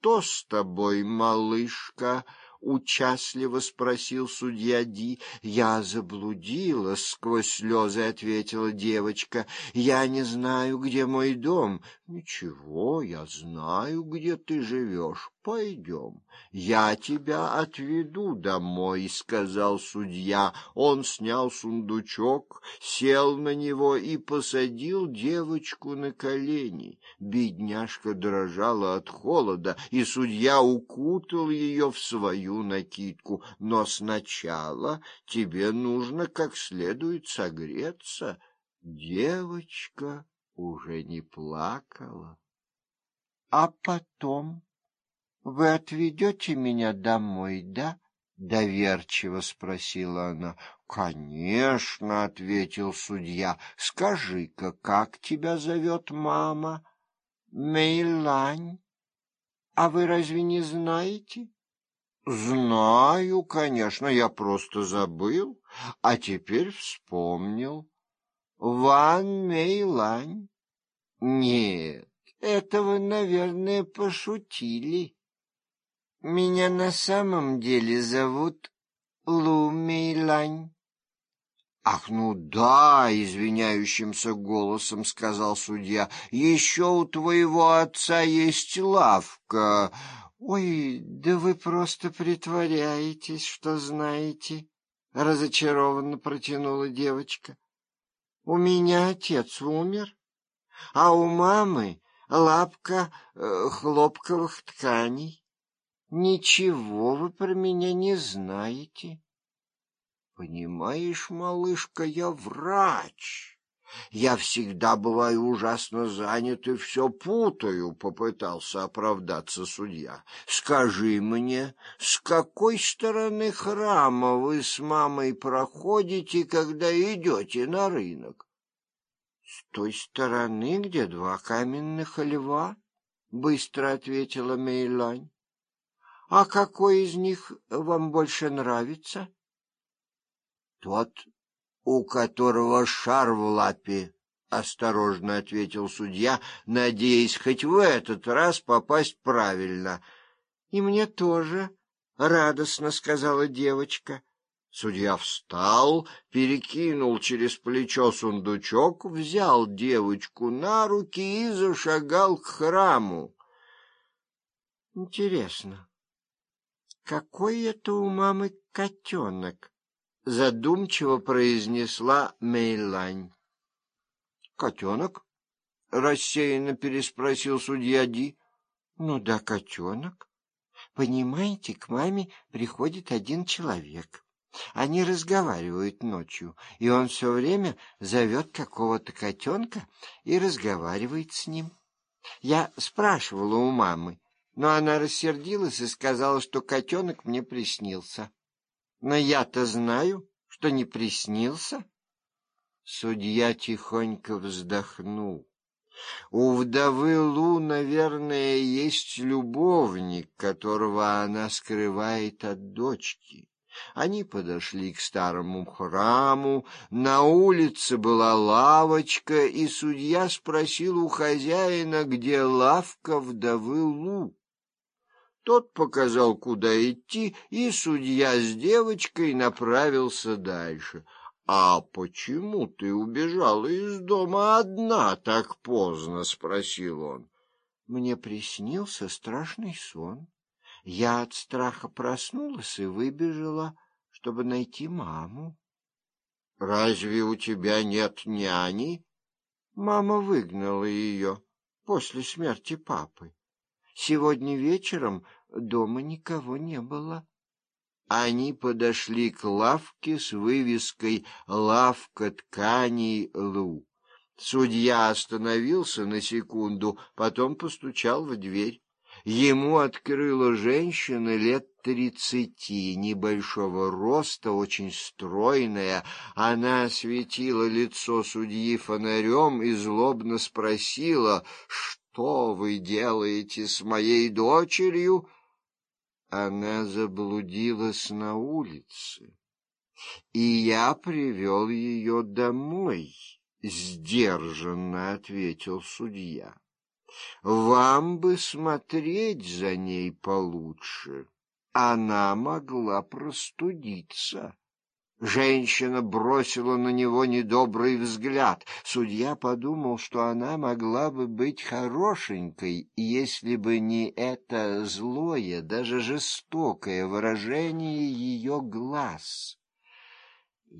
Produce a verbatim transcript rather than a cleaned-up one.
что с тобой, малышка? — участливо спросил судья Ди. — Я заблудилась, — сквозь слезы ответила девочка. — Я не знаю, где мой дом. — Ничего, я знаю, где ты живешь. Пойдем, я тебя отведу домой, — сказал судья. Он снял сундучок, сел на него и посадил девочку на колени. Бедняжка дрожала от холода, и судья укутал ее в свою накидку. Но сначала тебе нужно как следует согреться. Девочка уже не плакала. — А потом вы отведете меня домой, да? — доверчиво спросила она. — Конечно, — ответил судья. — Скажи-ка, как тебя зовет мама? — Мейлань. — А вы разве не знаете? — Знаю, конечно, я просто забыл, а теперь вспомнил. — Ван Мейлань. — Нет, это вы, наверное, пошутили. Меня на самом деле зовут Лу Мейлань. — Ах, ну да, — извиняющимся голосом сказал судья, — еще у твоего отца есть лавка. — Ой, да вы просто притворяетесь, что знаете, — разочарованно протянула девочка. — У меня отец умер, а у мамы лавка э, хлопковых тканей. Ничего вы про меня не знаете. Понимаешь, малышка, я врач. Я всегда бываю ужасно занят и все путаю, — попытался оправдаться судья. Скажи мне, с какой стороны храма вы с мамой проходите, когда идете на рынок? — С той стороны, где два каменных льва, — быстро ответила Мейлань. — А какой из них вам больше нравится? — Тот, у которого шар в лапе, — осторожно ответил судья, надеясь хоть в этот раз попасть правильно. — И мне тоже, — радостно сказала девочка. Судья встал, перекинул через плечо сундучок, взял девочку на руки и зашагал к храму. — Интересно, какой это у мамы котенок? — задумчиво произнесла Мейлань. — Котенок? — рассеянно переспросил судья Ди. — Ну да, котенок. Понимаете, к маме приходит один человек. Они разговаривают ночью, и он все время зовет какого-то котенка и разговаривает с ним. Я спрашивала у мамы, но она рассердилась и сказала, что котенок мне приснился. Но я-то знаю, что не приснился. Судья тихонько вздохнул. У вдовы Лу, наверное, есть любовник, которого она скрывает от дочки. Они подошли к старому храму, на улице была лавочка, и судья спросил у хозяина, где лавка вдовы Лу. Тот показал, куда идти, и судья с девочкой направился дальше. — А почему ты убежала из дома одна так поздно? — спросил он. — Мне приснился страшный сон. Я от страха проснулась и выбежала, чтобы найти маму. — Разве у тебя нет няни? Мама выгнала ее после смерти папы. Сегодня вечером дома никого не было. Они подошли к лавке с вывеской «Лавка тканей Лу». Судья остановился на секунду, потом постучал в дверь. Ему открыла женщина лет тридцати, небольшого роста, очень стройная. Она осветила лицо судьи фонарем и злобно спросила: «Что вы делаете с моей дочерью?» Она заблудилась на улице, и я привел ее домой, — сдержанно ответил судья. Вам бы смотреть за ней получше. Она могла простудиться. Женщина бросила на него недобрый взгляд. Судья подумал, что она могла бы быть хорошенькой, если бы не это злое, даже жестокое выражение ее глаз.